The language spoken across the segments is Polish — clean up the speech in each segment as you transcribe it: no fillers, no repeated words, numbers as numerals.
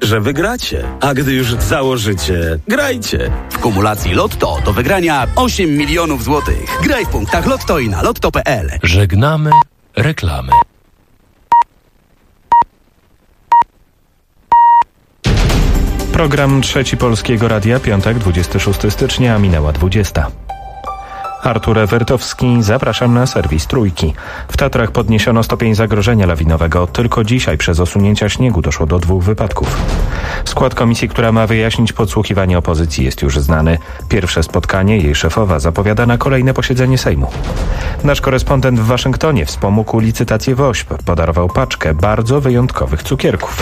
że wygracie. A gdy już założycie, grajcie. W kumulacji Lotto do wygrania 8 milionów złotych. Graj w punktach Lotto i na lotto.pl. Żegnamy reklamy. Program Trzeci Polskiego Radia, piątek, 26 stycznia, minęła 20. Artur Ewertowski, zapraszam na serwis Trójki. W Tatrach podniesiono stopień zagrożenia lawinowego. Tylko dzisiaj przez osunięcia śniegu doszło do 2 wypadków. Skład komisji, która ma wyjaśnić podsłuchiwanie opozycji, jest już znany. Pierwsze spotkanie jej szefowa zapowiada na kolejne posiedzenie Sejmu. Nasz korespondent w Waszyngtonie wspomógł licytację WOŚP. Podarował paczkę bardzo wyjątkowych cukierków.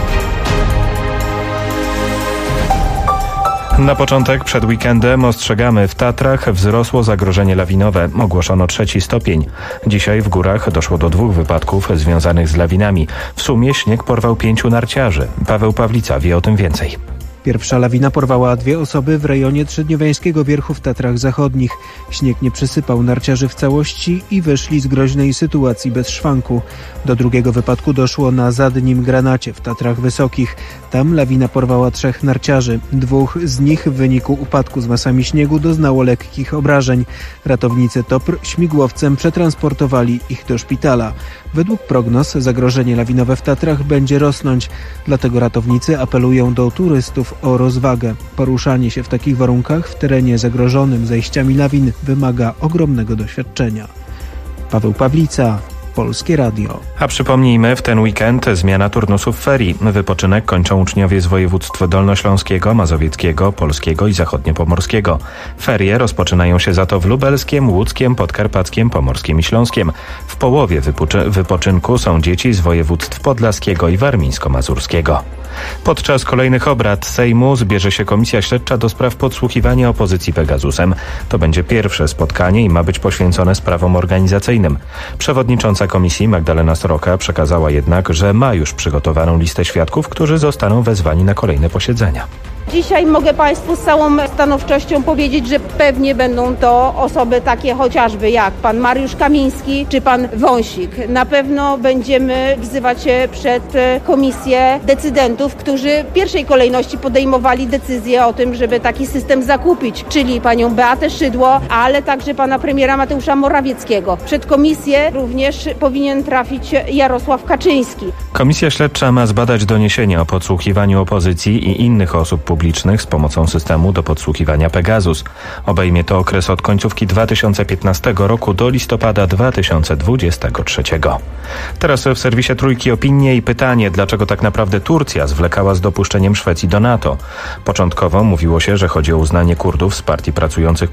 Na początek, przed weekendem, ostrzegamy, w Tatrach wzrosło zagrożenie lawinowe. Ogłoszono 3 stopień. Dzisiaj w górach doszło do 2 wypadków związanych z lawinami. W sumie śnieg porwał 5 narciarzy. Paweł Pawlica wie o tym więcej. Pierwsza lawina porwała 2 osoby w rejonie Trzydniowiańskiego Wierchu w Tatrach Zachodnich. Śnieg nie przysypał narciarzy w całości i wyszli z groźnej sytuacji bez szwanku. Do drugiego wypadku doszło na Zadnim Granacie w Tatrach Wysokich. Tam lawina porwała 3 narciarzy. 2 z nich w wyniku upadku z masami śniegu doznało lekkich obrażeń. Ratownicy TOPR śmigłowcem przetransportowali ich do szpitala. Według prognoz zagrożenie lawinowe w Tatrach będzie rosnąć. Dlatego ratownicy apelują do turystów o rozwagę. Poruszanie się w takich warunkach w terenie zagrożonym zejściami lawin wymaga ogromnego doświadczenia. Paweł Pawlica, Polskie Radio. A przypomnijmy, w ten weekend zmiana turnusów ferii. Wypoczynek kończą uczniowie z województw dolnośląskiego, mazowieckiego, polskiego i zachodniopomorskiego. Ferie rozpoczynają się za to w Lubelskiem, Łódzkiem, Podkarpackiem, Pomorskim i Śląskiem. W połowie wypoczynku są dzieci z województw podlaskiego i warmińsko-mazurskiego. Podczas kolejnych obrad Sejmu zbierze się Komisja Śledcza do spraw podsłuchiwania opozycji Pegasusem. To będzie pierwsze spotkanie i ma być poświęcone sprawom organizacyjnym. Przewodnicząca komisji Magdalena Sroka przekazała jednak, że ma już przygotowaną listę świadków, którzy zostaną wezwani na kolejne posiedzenia. Dzisiaj mogę Państwu z całą stanowczością powiedzieć, że pewnie będą to osoby takie chociażby jak pan Mariusz Kamiński czy pan Wąsik. Na pewno będziemy wzywać przed komisję decydentów, którzy w pierwszej kolejności podejmowali decyzję o tym, żeby taki system zakupić, czyli panią Beatę Szydło, ale także pana premiera Mateusza Morawieckiego. Przed komisję również powinien trafić Jarosław Kaczyński. Komisja Śledcza ma zbadać doniesienia o podsłuchiwaniu opozycji i innych osób publicznych z pomocą systemu do podsłuchiwania Pegasus. Obejmie to okres od końcówki 2015 roku do listopada 2023. Teraz w serwisie Trójki opinie i pytanie, dlaczego tak naprawdę Turcja zwlekała z dopuszczeniem Szwecji do NATO. Początkowo mówiło się, że chodzi o uznanie Kurdów z partii pracujących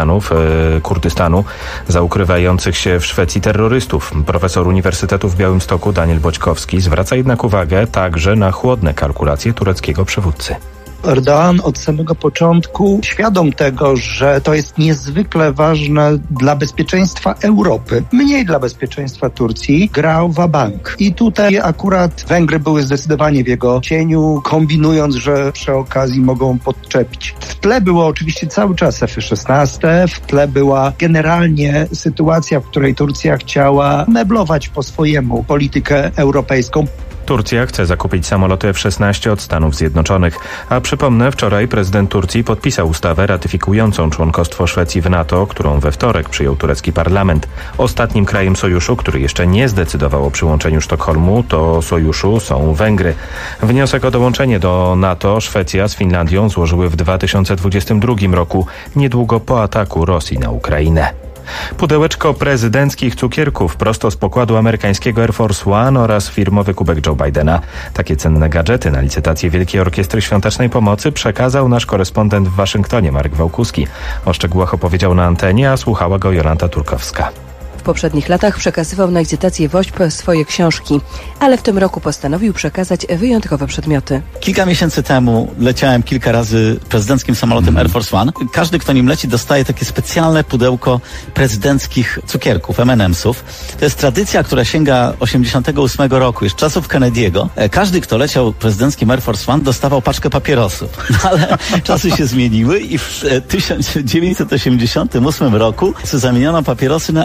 Kurdystanu za ukrywających się w Szwecji terrorystów. Profesor Uniwersytetu w Białymstoku Daniel Boćkowski zwraca jednak uwagę także na chłodne kalkulacje tureckiego przywódcy. Erdoğan od samego początku, świadom tego, że to jest niezwykle ważne dla bezpieczeństwa Europy, mniej dla bezpieczeństwa Turcji, grał va-bank. I tutaj akurat Węgry były zdecydowanie w jego cieniu, kombinując, że przy okazji mogą podczepić. W tle było oczywiście cały czas F-16, w tle była generalnie sytuacja, w której Turcja chciała meblować po swojemu politykę europejską. Turcja chce zakupić samoloty F-16 od Stanów Zjednoczonych. A przypomnę, wczoraj prezydent Turcji podpisał ustawę ratyfikującą członkostwo Szwecji w NATO, którą we wtorek przyjął turecki parlament. Ostatnim krajem sojuszu, który jeszcze nie zdecydował o przyłączeniu Sztokholmu do sojuszu, są Węgry. Wniosek o dołączenie do NATO Szwecja z Finlandią złożyły w 2022 roku, niedługo po ataku Rosji na Ukrainę. Pudełeczko prezydenckich cukierków prosto z pokładu amerykańskiego Air Force One oraz firmowy kubek Joe Bidena. Takie cenne gadżety na licytację Wielkiej Orkiestry Świątecznej Pomocy przekazał nasz korespondent w Waszyngtonie Marek Wałkuski. O szczegółach opowiedział na antenie, a słuchała go Jolanta Turkowska. W poprzednich latach przekazywał na licytację WOŚP swoje książki, ale w tym roku postanowił przekazać wyjątkowe przedmioty. Kilka miesięcy temu leciałem kilka razy prezydenckim samolotem Air Force One. Każdy, kto nim leci, dostaje takie specjalne pudełko prezydenckich cukierków, M&M'sów. To jest tradycja, która sięga 88 roku, już czasów Kennedy'ego. Każdy, kto leciał prezydenckim Air Force One, dostawał paczkę papierosów. Ale czasy się zmieniły i w 1988 roku zamieniono papierosy na M&M'sy.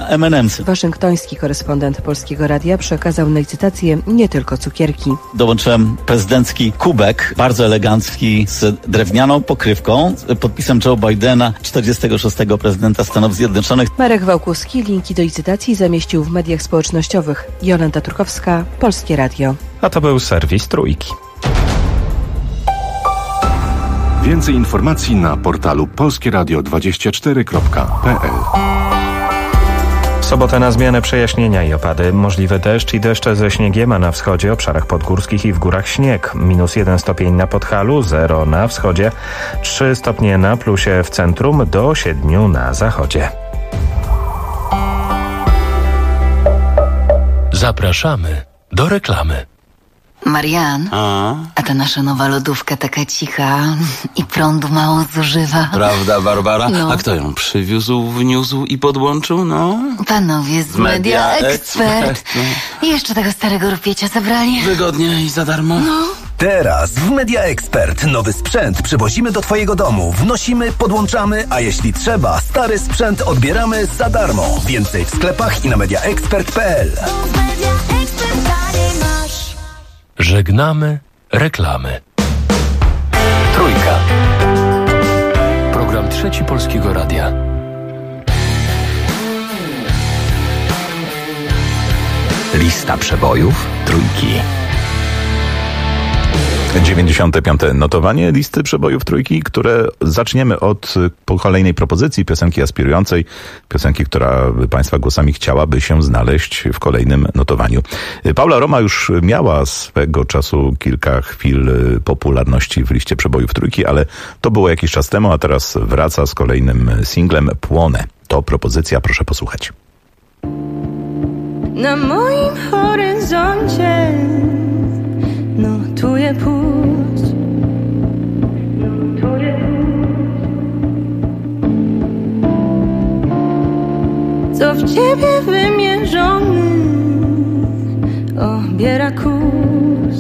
więc... Waszyngtoński korespondent Polskiego Radia przekazał na licytację nie tylko cukierki. Dołączyłem prezydencki kubek, bardzo elegancki, z drewnianą pokrywką, podpisem Joe Bidena, 46. prezydenta Stanów Zjednoczonych. Marek Wałkuski linki do licytacji zamieścił w mediach społecznościowych. Jolanta Turkowska, Polskie Radio. A to był serwis Trójki. Więcej informacji na portalu polskieradio24.pl. W sobotę na zmianę przejaśnienia i opady. Możliwy deszcz i deszcze ze śniegiem, a na wschodzie, obszarach podgórskich i w górach śnieg. -1 stopień na Podhalu, 0 na wschodzie, 3 stopnie na plusie w centrum, do 7 na zachodzie. Zapraszamy do reklamy. Marian, a ta nasza nowa lodówka taka cicha i prądu mało zużywa. Prawda, Barbara? No. A kto ją przywiózł, wniósł i podłączył, no? Panowie z Media Expert. I jeszcze tego starego rupiecie zabrali. Wygodnie i za darmo. No. Teraz w Media Expert nowy sprzęt przywozimy do Twojego domu. Wnosimy, podłączamy, a jeśli trzeba, stary sprzęt odbieramy za darmo. Więcej w sklepach i na mediaexpert.pl. Żegnamy reklamy. Trójka. Program Trzeci Polskiego Radia. Lista przebojów Trójki. 95. notowanie listy przebojów Trójki, które zaczniemy od kolejnej propozycji piosenki aspirującej, piosenki, która Państwa głosami chciałaby się znaleźć w kolejnym notowaniu. Paula Roma już miała swego czasu kilka chwil popularności w liście przebojów Trójki, ale to było jakiś czas temu, a teraz wraca z kolejnym singlem Płonę. To propozycja, proszę posłuchać. Na moim horyzoncie notuję pust. Co w ciebie wymierzony obiera kurs.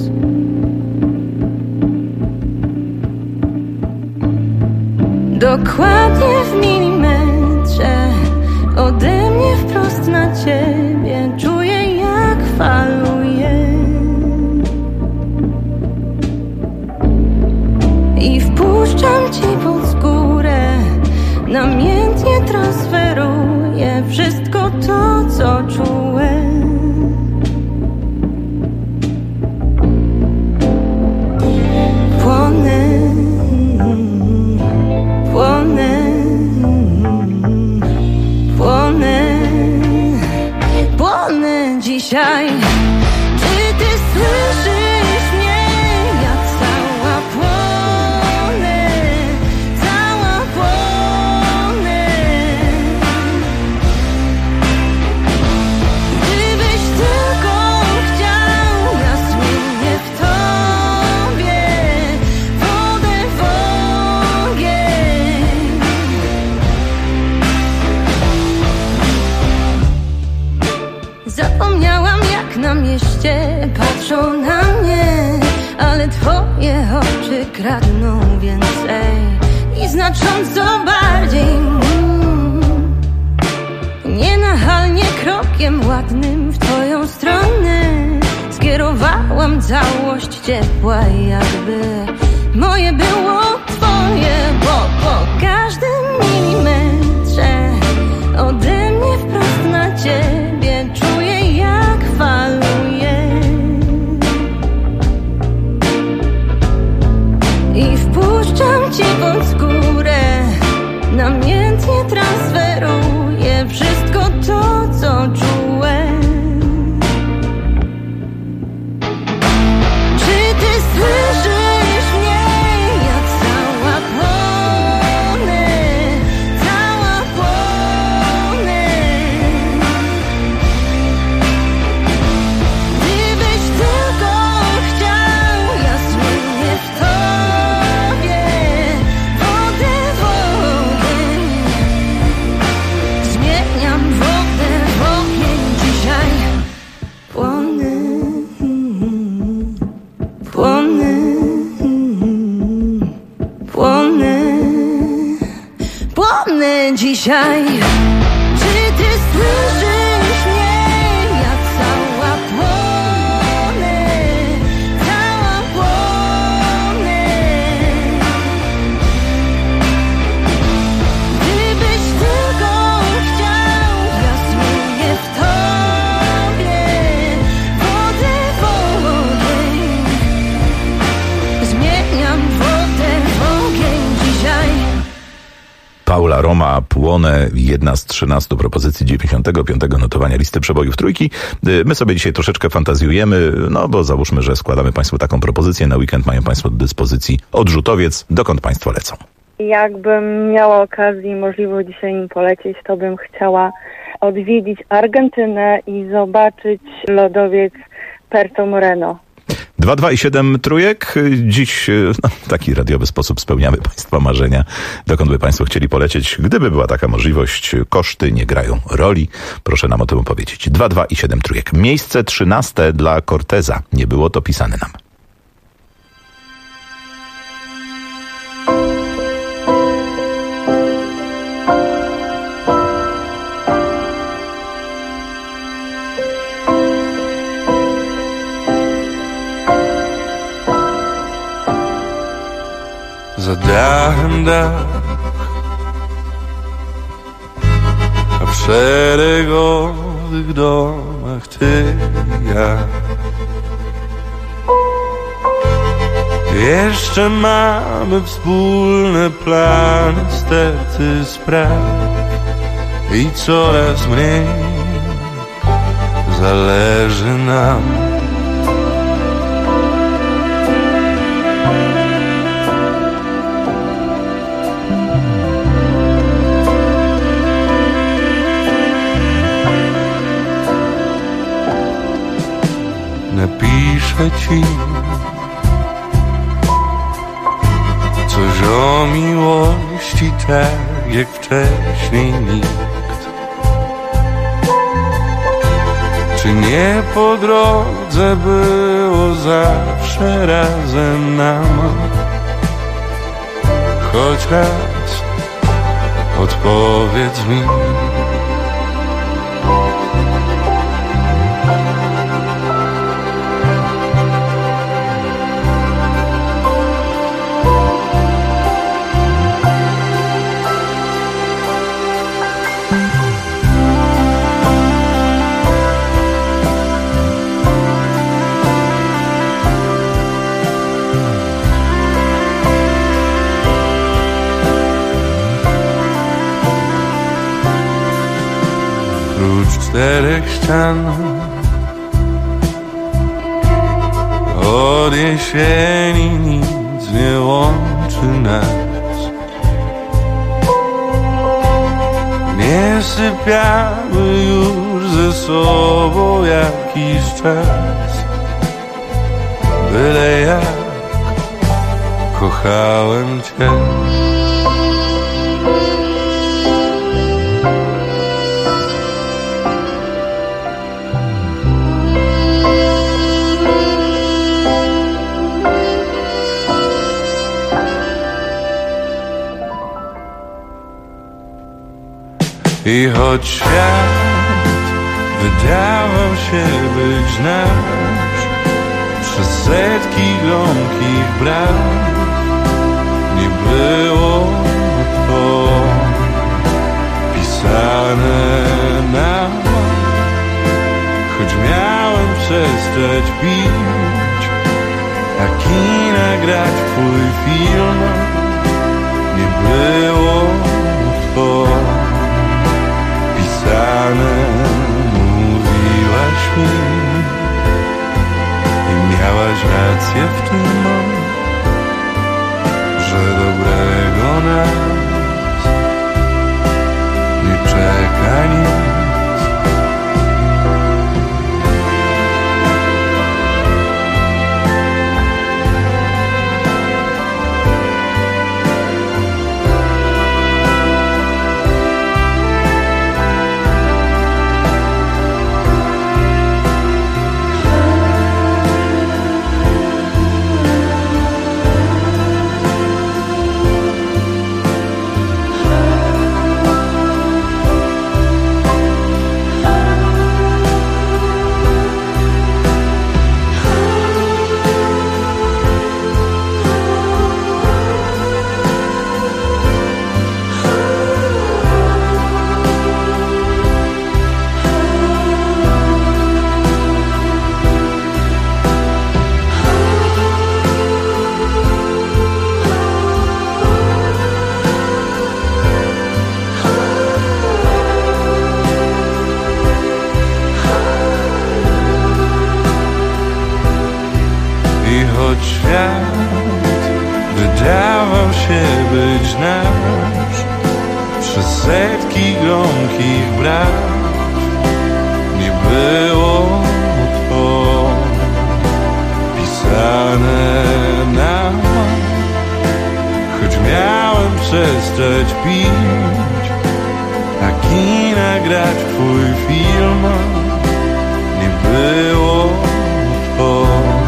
Dokładnie w milimetrze ode mnie wprost na ciebie czuję, jak faluje. I wpuszczam ci pod skórę, namiętnie transferuję wszystko to, co czułem. Płonę, płonę, płonę, płonę dzisiaj. Czy ty słyszysz mnie, jak cała płonę, cała płonę? Gdybyś tylko chciał, ja słynie w tobie wodę w ogień. Zapomniałam, jak na mieście patrzą na mnie, ale twoje oczy kradną więcej i znacząco bardziej. Nienachalnie krokiem ładnym w twoją stronę skierowałam całość ciepła, jakby moje było twoje, bo po każdym milimetrze ode mnie wprost na ciebie czuję, jak faluje. I wpuszczam ci pod skórę, namiętnie transferuję wszystko to, co czułem. Czy ty słyszysz mnie, jak cała płonę, cała płonę? Gdybyś tylko chciał, ja słynie w tobie wodę w ogień. Zmieniam wodę w ogień dzisiaj. Płonę, płonę, płonę, płonę dzisiaj. Czy ty słyszysz Paula Roma, Płonę, jedna z 13 propozycji 95. notowania listy przebojów trójki. My sobie dzisiaj troszeczkę fantazjujemy, no bo załóżmy, że składamy Państwu taką propozycję. Na weekend mają Państwo do dyspozycji odrzutowiec. Dokąd Państwo lecą? Jakbym miała okazję i możliwość dzisiaj nim polecieć, to bym chciała odwiedzić Argentynę i zobaczyć lodowiec Perto Moreno. 2, 2 i 7 trójek. Dziś w taki radiowy sposób spełniamy Państwa marzenia. Dokąd by Państwo chcieli polecieć? Gdyby była taka możliwość, koszty nie grają roli. Proszę nam o tym opowiedzieć. 2, 2 i 7 trójek. Miejsce 13 dla Corteza. Nie było to pisane nam. Za dachem dach, a w szeregowych domach ty i ja. Jeszcze mamy wspólne plany, sterty spraw i coraz mniej zależy nam. Napiszę ci coś o miłości, tak jak wcześniej nikt. Czy nie po drodze było zawsze razem nam? Choć raz odpowiedz mi. Prócz 4 ścian od jesieni nic nie łączy nas. Nie sypiamy już ze sobą jakiś czas. Byle jak kochałem cię. I choć świat wydawał się być nasz, przez setki gromkich bram nie było to pisane nam. Choć miałem przestać pić, a kina grać w twój film, nie było to mówiłaś mi i miałaś rację w tym, że dobrego nas nie czeka nic. świat wydawał się być nasz. Przez setki gromkich braw nie było to pisane nam. Choć miałem przestać pić, a kina grać w twój film, nie było to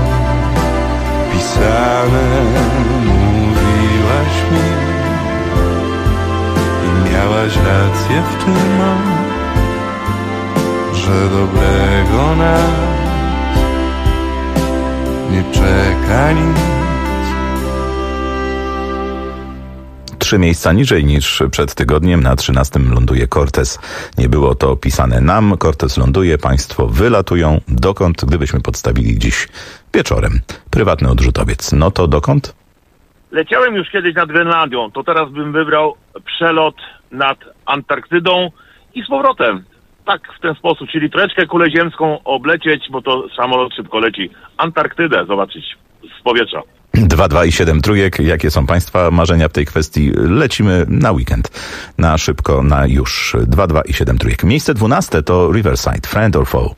pisane. Mówiłaś mi i miałaś rację w tym, że dobrego nas nie czeka nic. 3 miejsca niżej niż przed tygodniem. Na 13 ląduje Cortez. Nie było to pisane nam. Cortez ląduje, państwo wylatują. Dokąd, gdybyśmy podstawili dziś wieczorem? Prywatny odrzutowiec. No to dokąd? Leciałem już kiedyś nad Grenlandią. To teraz bym wybrał przelot nad Antarktydą i z powrotem. Tak, w ten sposób, czyli troszeczkę kulę ziemską oblecieć, bo to samolot szybko leci. Antarktydę zobaczyć z powietrza. 2, 2 i 7 trójek. Jakie są państwa marzenia w tej kwestii? Lecimy na weekend. Na szybko, na już. 2, 2 i 7 trójek. Miejsce 12 to Riverside, Friend or Foe.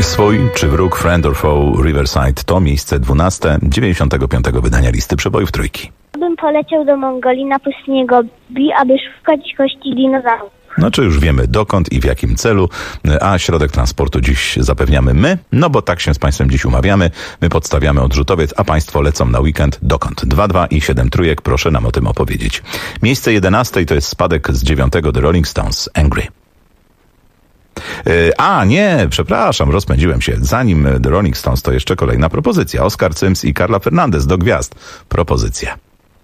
Swój czy wróg, Friend or Foe, Riverside to miejsce 12 95. wydania listy przebojów trójki. Bym poleciał do Mongolii na pustynię Gobi, aby szukać kości dinozaurów. No czy już wiemy dokąd i w jakim celu, a środek transportu dziś zapewniamy my, no bo tak się z Państwem dziś umawiamy. My podstawiamy odrzutowiec, a Państwo lecą na weekend dokąd? 2 i 7 trójek, proszę nam o tym opowiedzieć. Miejsce 11 to jest spadek z 9 The Rolling Stones, Angry. Nie, przepraszam, rozpędziłem się. Zanim The Rolling Stones, to jeszcze kolejna propozycja. Oscar Sims i Carla Fernandez do gwiazd. Propozycja.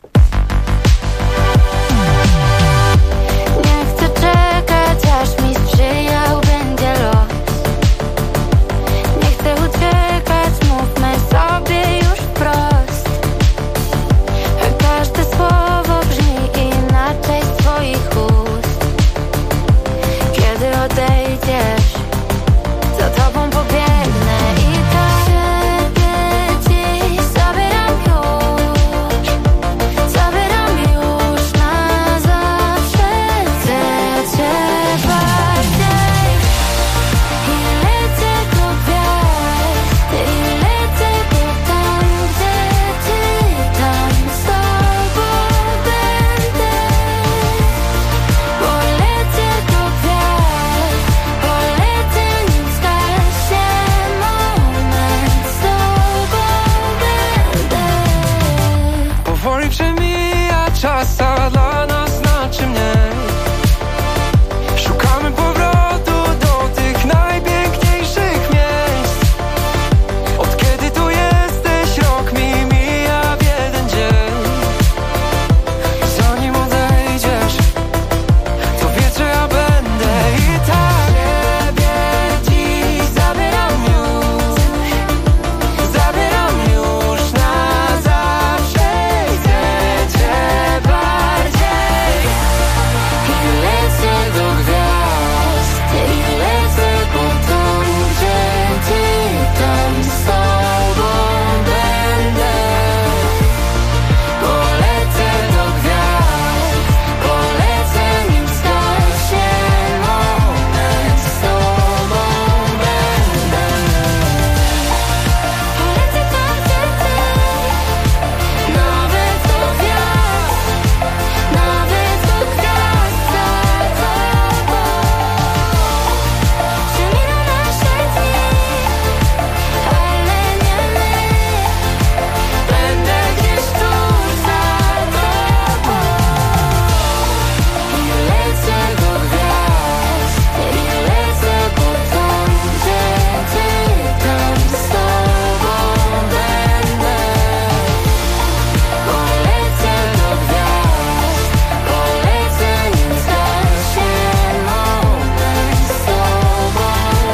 Nie chcę czekać, aż mi sprzyjał będzie los. Nie chcę uciekać, mówmy sobie już wprost. Każde słowo brzmi inaczej z twoich ust. Kiedy odejdziesz, za tobą pobiegnę i tak ciebie dziś zabieram już. Zabieram już na zawsze. Chcę cię bardziej i lecę do gwiazd. I lecę po tam, gdzie ty, tam z tobą będę. Polecę do gwiazd, polecę nim zgaśnie moment, z tobą będę. Powoli przemija czas, a dla nas znaczy mniej. Szukamy powrotu do tych najpiękniejszych miejsc. Od kiedy tu jesteś, rok mi mija w jeden dzień. Zanim odejdziesz, to wiesz, że ja będę i tak ciebie dziś zabieram już. Zabieram już na zawsze. Chcę cię bardziej i lecę do gwiazd. I lecę po tam, gdzie ty, tam z tobą będę. Polecę do gwiazd, polecę nim zgaśnie moment, z tobą będę. Polecę tam, gdzie ty, nawet do gwiazd, nawet do gwiazd za tobą. Przemina nasze dni, ale nie my. Będę gdzieś tuż za tobą. I lecę do gwiazd, i lecę po tam, gdzie ty, tam z tobą będę. Polecę do gwiazd, polecę nim zgaśnie moment, z tobą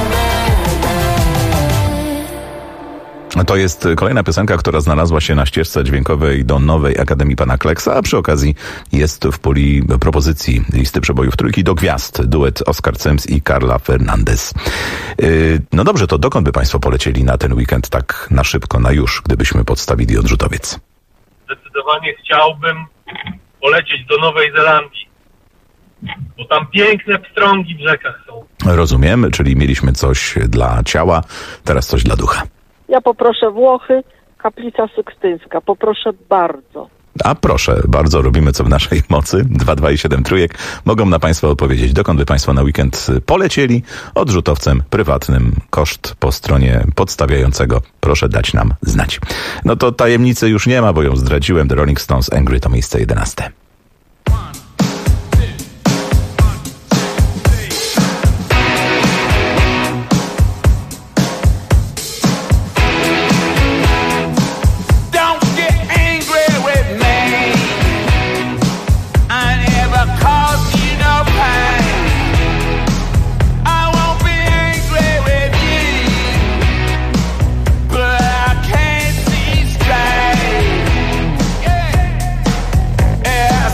będę. To jest kolejna piosenka, która znalazła się na ścieżce dźwiękowej do nowej Akademii Pana Kleksa, a przy okazji jest w puli propozycji listy przebojów trójki do gwiazd. Duet Oscar Sims i Carla Fernandez. No dobrze, to dokąd by Państwo polecieli na ten weekend tak na szybko, na już, gdybyśmy podstawili odrzutowiec? Zdecydowanie chciałbym polecieć do Nowej Zelandii, bo tam piękne pstrągi w rzekach są. Rozumiem, czyli mieliśmy coś dla ciała, teraz coś dla ducha. Ja poproszę Włochy, Kaplica Sykstyńska. Poproszę bardzo. A proszę, bardzo robimy co w naszej mocy. 2 i 7 trójek mogą na Państwa odpowiedzieć, dokąd by Państwo na weekend polecieli odrzutowcem prywatnym. Koszt po stronie podstawiającego. Proszę dać nam znać. No to tajemnicy już nie ma, bo ją zdradziłem. The Rolling Stones, Angry to miejsce 11. Yeah.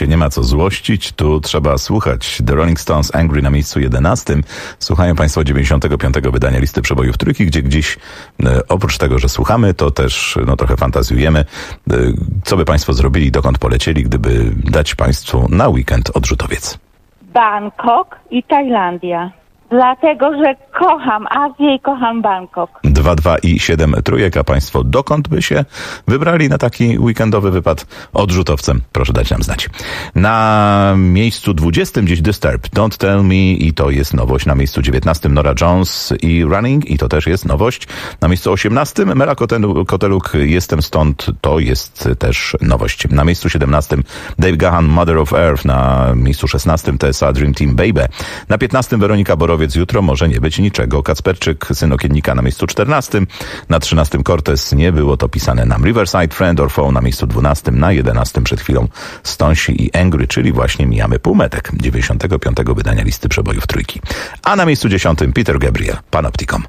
się nie ma co złościć, tu trzeba słuchać. The Rolling Stones Angry na miejscu 11. Słuchają Państwo 95. wydania listy przebojów trójki, gdzie gdzieś oprócz tego, że słuchamy, to też trochę fantazjujemy. Co by Państwo zrobili, dokąd polecieli, gdyby dać Państwu na weekend odrzutowiec? Bangkok i Tajlandia. Dlatego, że kocham Azję i kocham Bangkok. 2, 2 i 7 trójek, a Państwo dokąd by się wybrali na taki weekendowy wypad odrzutowcem? Proszę dać nam znać. Na miejscu 20 gdzieś Disturbed, Don't Tell Me i to jest nowość. Na miejscu 19 Norah Jones i Running i to też jest nowość. Na miejscu 18 Mela Koteluk, Jestem Stąd, to jest też nowość. Na miejscu 17 Dave Gahan, Mother of Earth. Na miejscu 16 TSA Dream Team Baby. Na 15 Weronika Borowiec, Jutro może nie być niczego. Kacperczyk, Syn Okiennika na miejscu 14. Na 13 Cortez, Nie było to pisane nam. Riverside, Friend or Foe na miejscu 12. Na 11 przed chwilą Stonsi i Angry, czyli właśnie mijamy półmetek 95. wydania listy przebojów trójki. A na miejscu 10 Peter Gabriel, Panopticon.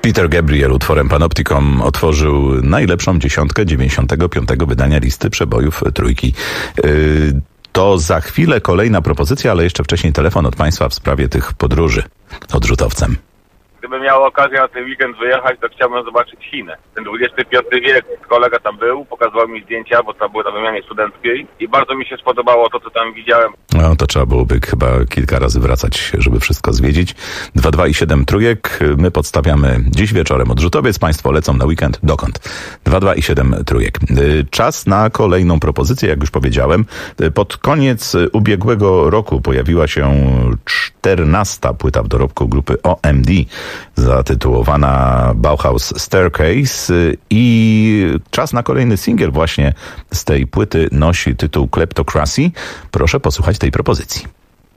Peter Gabriel utworem Panopticon otworzył najlepszą dziesiątkę 95. wydania listy przebojów trójki. To za chwilę kolejna propozycja, ale jeszcze wcześniej telefon od Państwa w sprawie tych podróży odrzutowcem. Gdybym miał okazję na ten weekend wyjechać, to chciałbym zobaczyć Chiny. Ten XXV wiek, kolega tam był, pokazywał mi zdjęcia, bo tam były na wymianie studenckiej i bardzo mi się spodobało to, co tam widziałem. No to trzeba byłoby chyba kilka razy wracać, żeby wszystko zwiedzić. 2 i 7 trójek. My podstawiamy dziś wieczorem odrzutowiec. Państwo lecą na weekend. Dokąd? 2 i 7 trójek. Czas na kolejną propozycję, jak już powiedziałem. Pod koniec ubiegłego roku pojawiła się 14. płyta w dorobku grupy OMD, zatytułowana Bauhaus Staircase, i czas na kolejny singiel właśnie z tej płyty nosi tytuł Kleptocracy. Proszę posłuchać tej propozycji.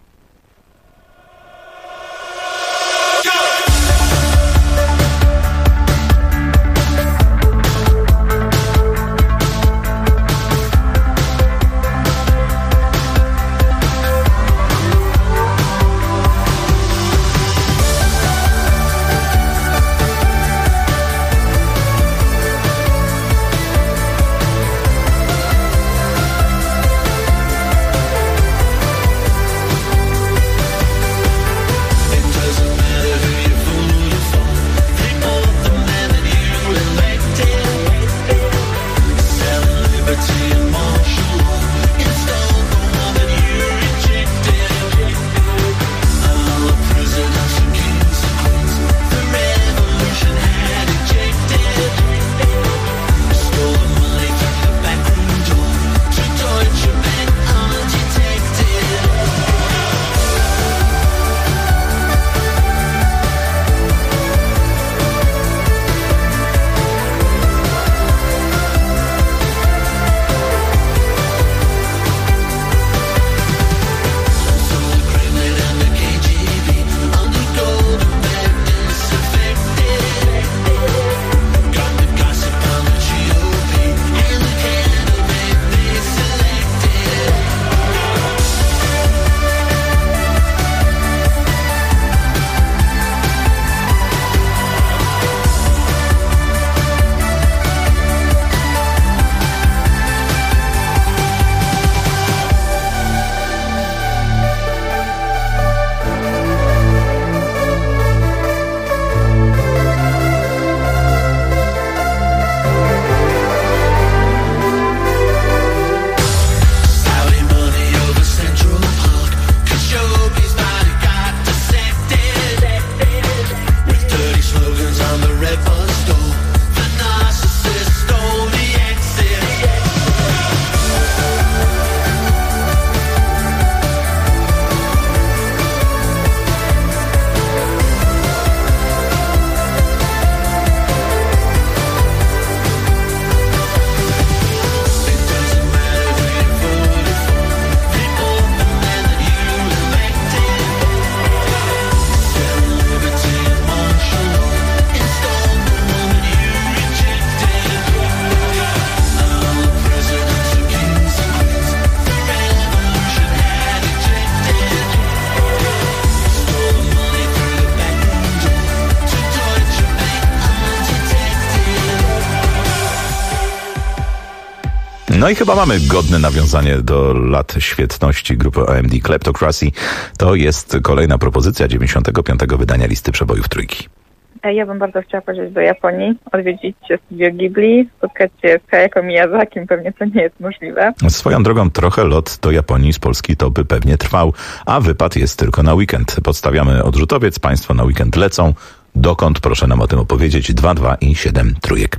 No i chyba mamy godne nawiązanie do lat świetności grupy OMD. Kleptocracy to jest kolejna propozycja 95. wydania listy przebojów trójki. Ja bym bardzo chciała pojechać do Japonii, odwiedzić studio Ghibli, spotkać się z Hayao Miyazakim, pewnie to nie jest możliwe. Swoją drogą trochę lot do Japonii z Polski to by pewnie trwał, a wypad jest tylko na weekend. Podstawiamy odrzutowiec, państwo na weekend lecą. Dokąd? Proszę nam o tym opowiedzieć. 2 i 7 trójek.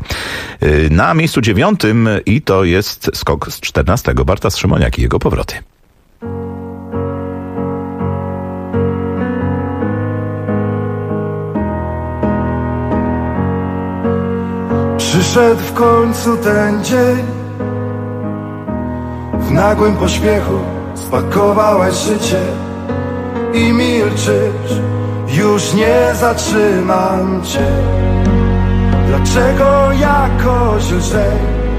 Na miejscu 9 i to jest skok z 14. Bartosz Szymoniak i jego powroty. Przyszedł w końcu ten dzień. W nagłym pośpiechu spakowałaś życie i milczysz. Już nie zatrzymam cię. Dlaczego jakoś lżej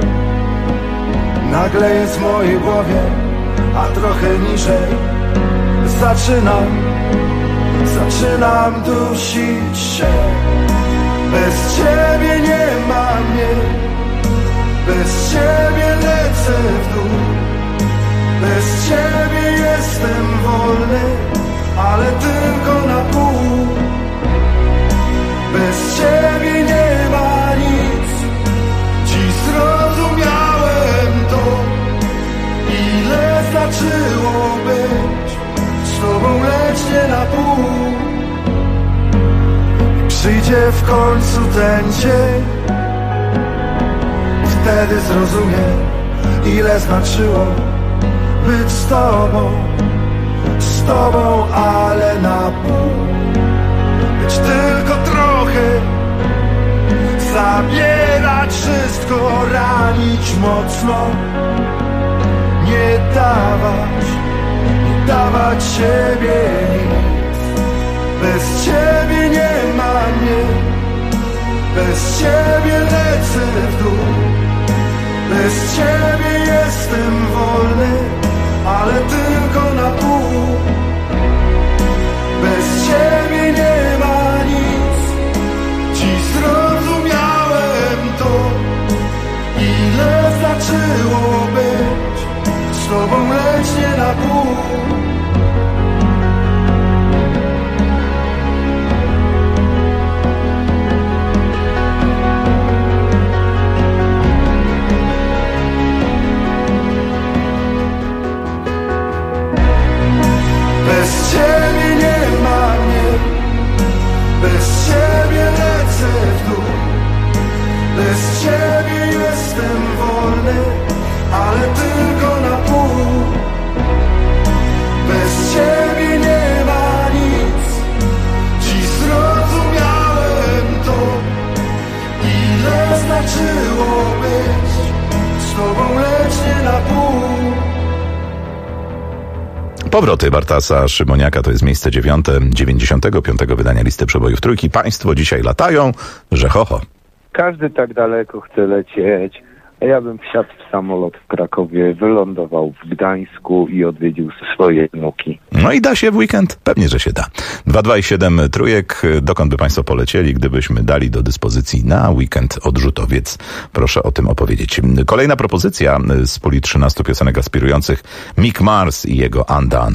nagle jest w mojej głowie, a trochę niżej zaczynam dusić się. Bez ciebie nie ma mnie, bez ciebie lecę w dół. Bez ciebie jestem wolny, ale tylko na pół. Bez ciebie nie ma nic, dziś zrozumiałem to, ile znaczyło być z tobą, lecz nie na pół. Przyjdzie w końcu ten dzień, wtedy zrozumiem, ile znaczyło być z tobą, ale na pół. Być tylko trochę, zabierać wszystko, ranić mocno, nie dawać siebie nic. Bez ciebie nie ma mnie, bez ciebie lecę w dół. Bez ciebie jestem wolny, ale tylko na pół. Bez ciebie nie ma nic, dziś zrozumiałem to, ile znaczyło być z tobą, lecz nie na pół. Bez ciebie nie ma mnie, bez ciebie lecę w dół. Bez ciebie jestem wolny, ale tylko na pół. Bez ciebie nie ma nic, dziś zrozumiałem to, ile znaczyło być z tobą, lecz nie na pół. Powroty Bartasa Szymoniaka to jest miejsce 9, 95. wydania listy przebojów trójki. Państwo dzisiaj latają, że ho, ho. Każdy tak daleko chce lecieć, a ja bym wsiadł w samolot w Krakowie, wylądował w Gdańsku i odwiedził swoje wnuki. No i da się w weekend? Pewnie, że się da. 227 trójek, dokąd by państwo polecieli, gdybyśmy dali do dyspozycji na weekend odrzutowiec? Proszę o tym opowiedzieć. Kolejna propozycja z puli 13 piosenek aspirujących, Mick Mars i jego Undone.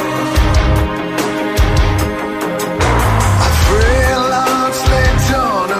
Freelance, late on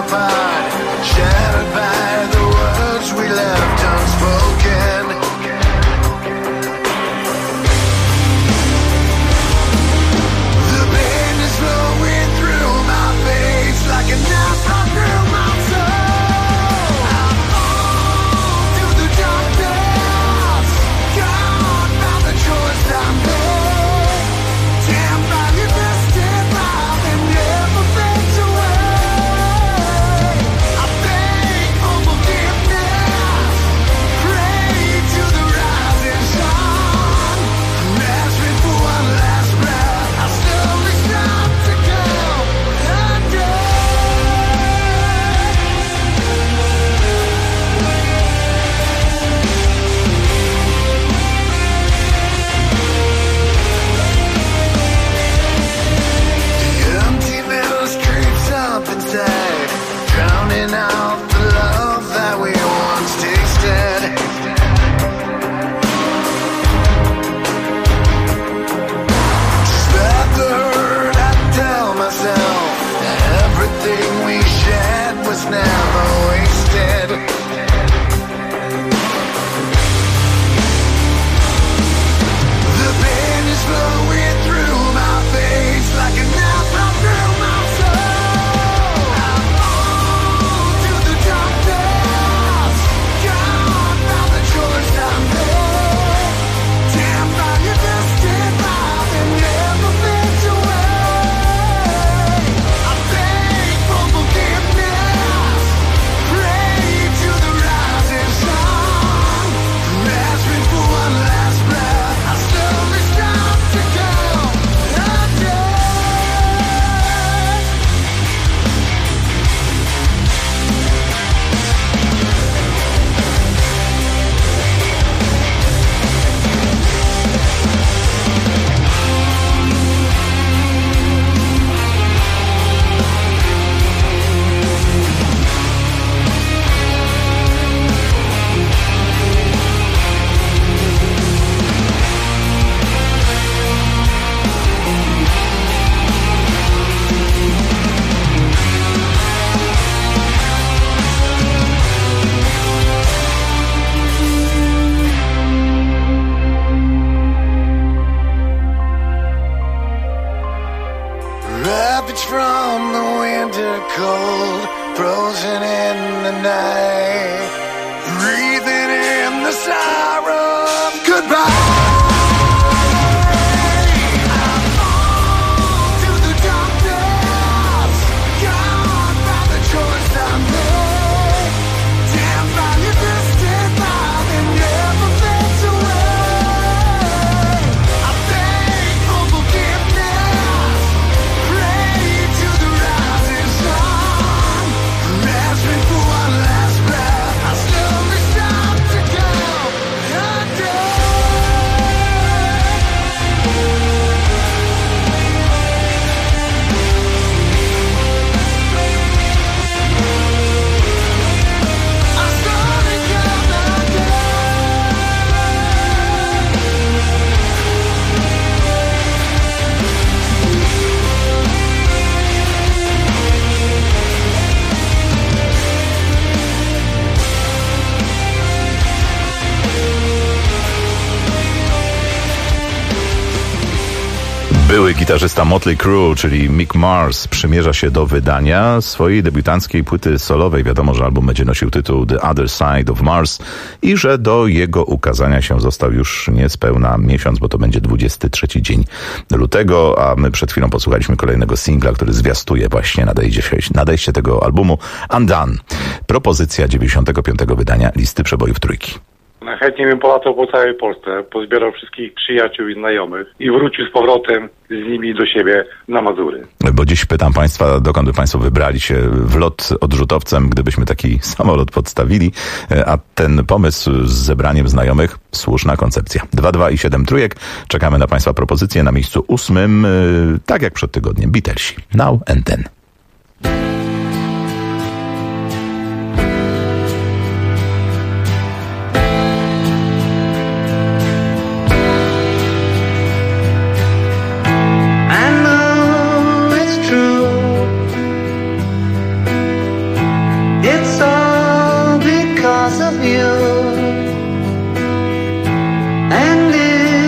refuge from the winter cold, frozen in the night, breathing in the sorrow of goodbye. Były gitarzysta Motley Crue, czyli Mick Mars, przymierza się do wydania swojej debiutanckiej płyty solowej. Wiadomo, że album będzie nosił tytuł The Other Side of Mars i że do jego ukazania się został już niespełna miesiąc, bo to będzie 23 dzień lutego, a my przed chwilą posłuchaliśmy kolejnego singla, który zwiastuje właśnie nadejście tego albumu Undone. Propozycja 95. wydania listy przebojów trójki. Chętnie bym polatał po całej Polsce, pozbierał wszystkich przyjaciół i znajomych i wrócił z powrotem z nimi do siebie na Mazury. Bo dziś pytam Państwa, dokąd by Państwo wybrali się w lot odrzutowcem, gdybyśmy taki samolot podstawili, a ten pomysł z zebraniem znajomych, słuszna koncepcja. 2 i 7 trójek. Czekamy na Państwa propozycje. Na miejscu 8, tak jak przed tygodniem, Beatlesi. Now and Then.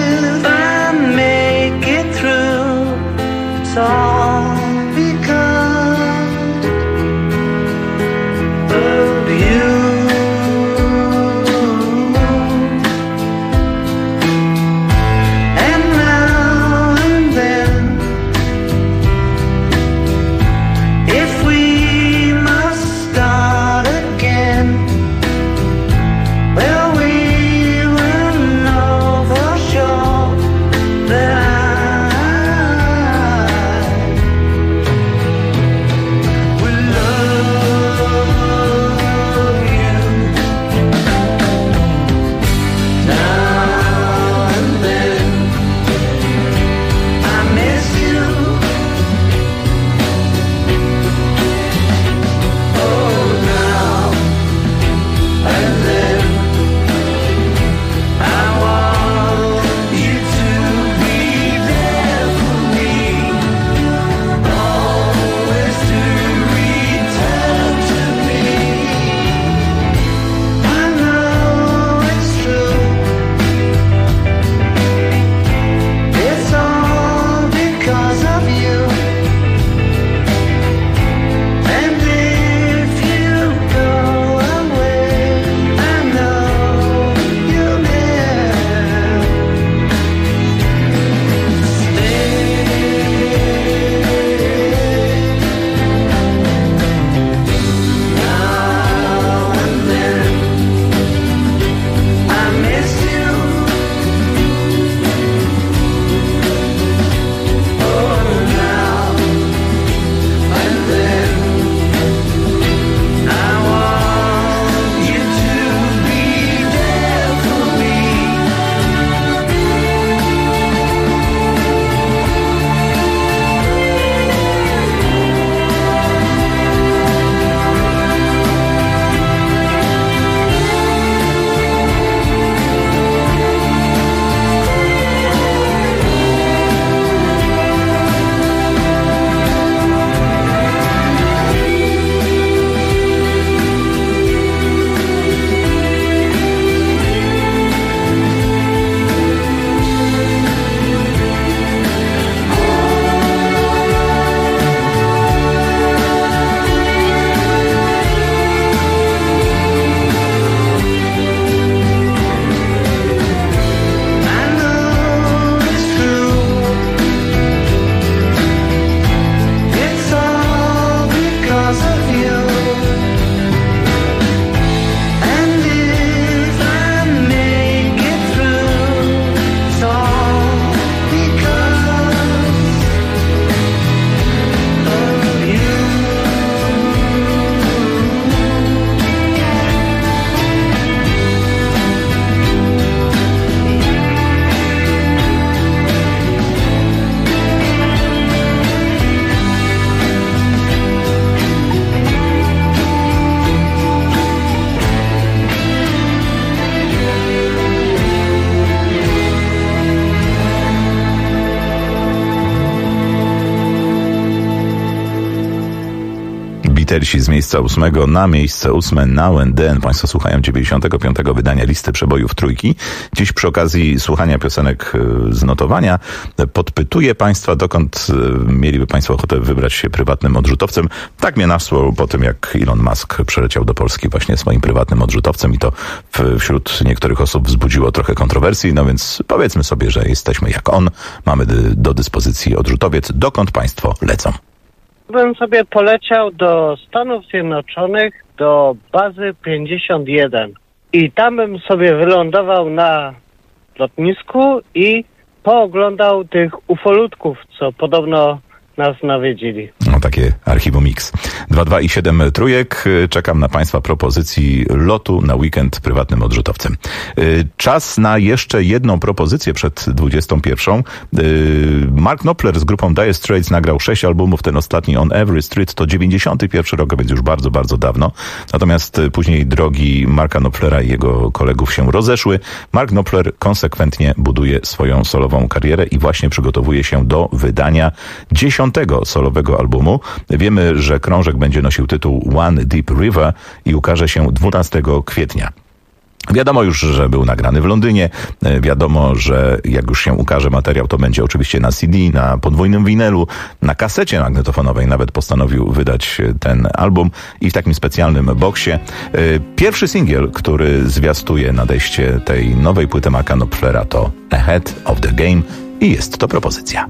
All because Beatlesi z miejsca 8 na miejsce 8 Now and Then. Państwo słuchają 95. wydania listy przebojów trójki. Dziś przy okazji słuchania piosenek z notowania podpytuję Państwa, dokąd mieliby Państwo ochotę wybrać się prywatnym odrzutowcem. Tak mnie naszło po tym, jak Elon Musk przyleciał do Polski właśnie swoim prywatnym odrzutowcem i to wśród niektórych osób wzbudziło trochę kontrowersji, no więc powiedzmy sobie, że jesteśmy jak on, mamy do dyspozycji odrzutowiec. Dokąd Państwo lecą? Bym sobie poleciał do Stanów Zjednoczonych, do bazy 51 i tam bym sobie wylądował na lotnisku i pooglądał tych ufolutków, co podobno nas nawiedzili. No takie archiwum Mix. 2 i 7 trójek. Czekam na Państwa propozycji lotu na weekend prywatnym odrzutowcem. Czas na jeszcze jedną propozycję przed 21. Mark Knopfler z grupą Dire Straits nagrał 6 albumów, ten ostatni On Every Street to 91 rok, więc już bardzo, bardzo dawno. Natomiast później drogi Marka Knopflera i jego kolegów się rozeszły. Mark Knopfler konsekwentnie buduje swoją solową karierę i właśnie przygotowuje się do wydania 10. solowego albumu. Wiemy, że krążek będzie nosił tytuł One Deep River i ukaże się 12 kwietnia. Wiadomo już, że był nagrany w Londynie. Wiadomo, że jak już się ukaże materiał, to będzie oczywiście na CD, na podwójnym winylu, na kasecie magnetofonowej. Nawet postanowił wydać ten album i w takim specjalnym boksie. Pierwszy singiel, który zwiastuje nadejście tej nowej płyty Marka Knopflera, to Ahead of the Game i jest to propozycja.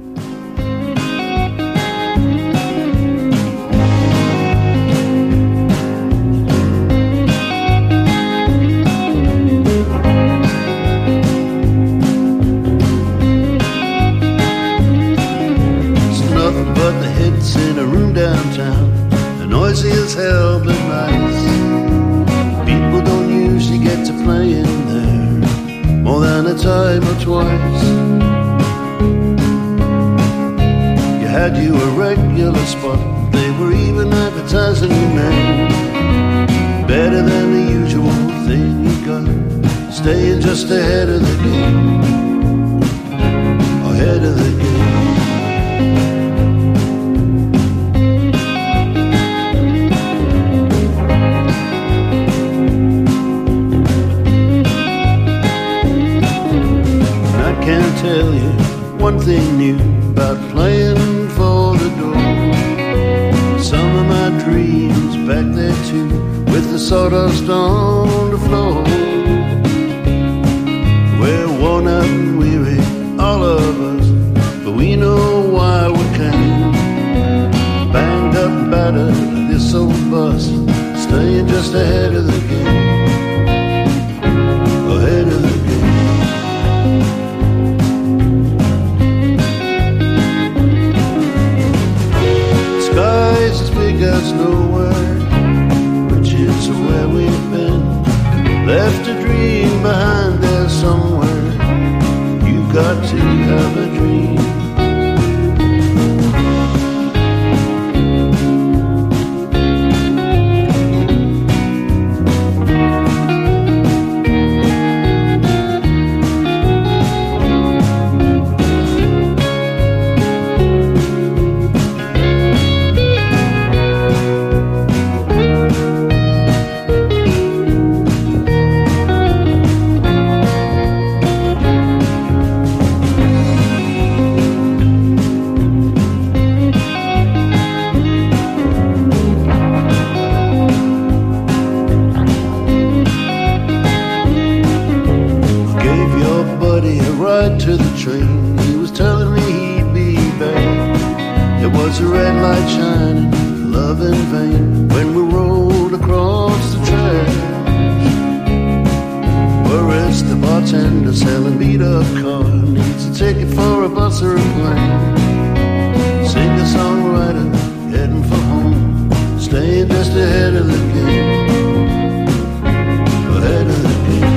Noisy as hell but nice. People don't usually get to play in there more than a time or twice. You had you a regular spot, they were even advertising your name. Better than the usual thing you got, staying just ahead of the game. Ahead of the game. Can't tell you one thing new about playing for the door. Some of my dreams back there too, with the sawdust on the floor. We're worn out and weary, all of us, but we know why we came. Banged up, battered, this old bus, staying just ahead of the game. Ahead of the game. Skies as big as nowhere, riches are where we've been. Left a dream behind there somewhere. You got to have a dream. To the train, he was telling me he'd be back. There was a red light shining, love in vain, when we rolled across the track. Whereas the bartender selling beat-up car needs a ticket for a bus or a plane. Singer-songwriter heading for home, staying just ahead of the game. Ahead of the game.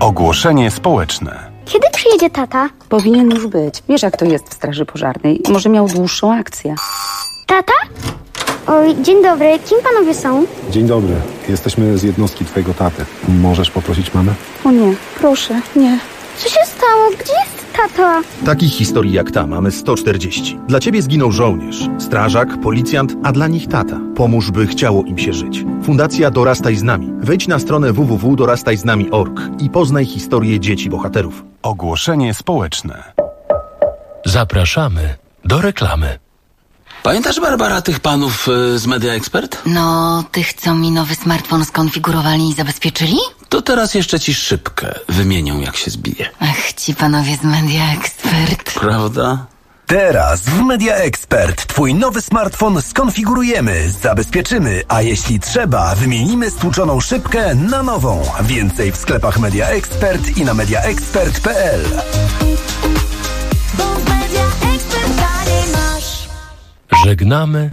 Ogłoszenie społeczne. Kiedy przyjedzie tata? Powinien już być. Wiesz, jak to jest w straży pożarnej. Może miał dłuższą akcję. Tata? Oj, dzień dobry. Kim panowie są? Dzień dobry. Jesteśmy z jednostki twojego taty. Możesz poprosić mamę? O nie, proszę, nie. Co się stało? Gdzie jest tata? Takich historii jak ta mamy 140. Dla ciebie zginął żołnierz, strażak, policjant, a dla nich tata. Pomóż, by chciało im się żyć. Fundacja Dorastaj z nami. Wejdź na stronę www.dorastajznami.org i poznaj historię dzieci bohaterów. Ogłoszenie społeczne. Zapraszamy do reklamy. Pamiętasz, Barbara, tych panów z Media Expert? No, tych, co mi nowy smartfon skonfigurowali i zabezpieczyli? To teraz jeszcze ci szybkę wymienią, jak się zbije. Ach, ci panowie z Media Expert. Prawda? Teraz w Media Expert twój nowy smartfon skonfigurujemy, zabezpieczymy, a jeśli trzeba, wymienimy stłuczoną szybkę na nową. Więcej w sklepach Media Expert i na mediaexpert.pl. Żegnamy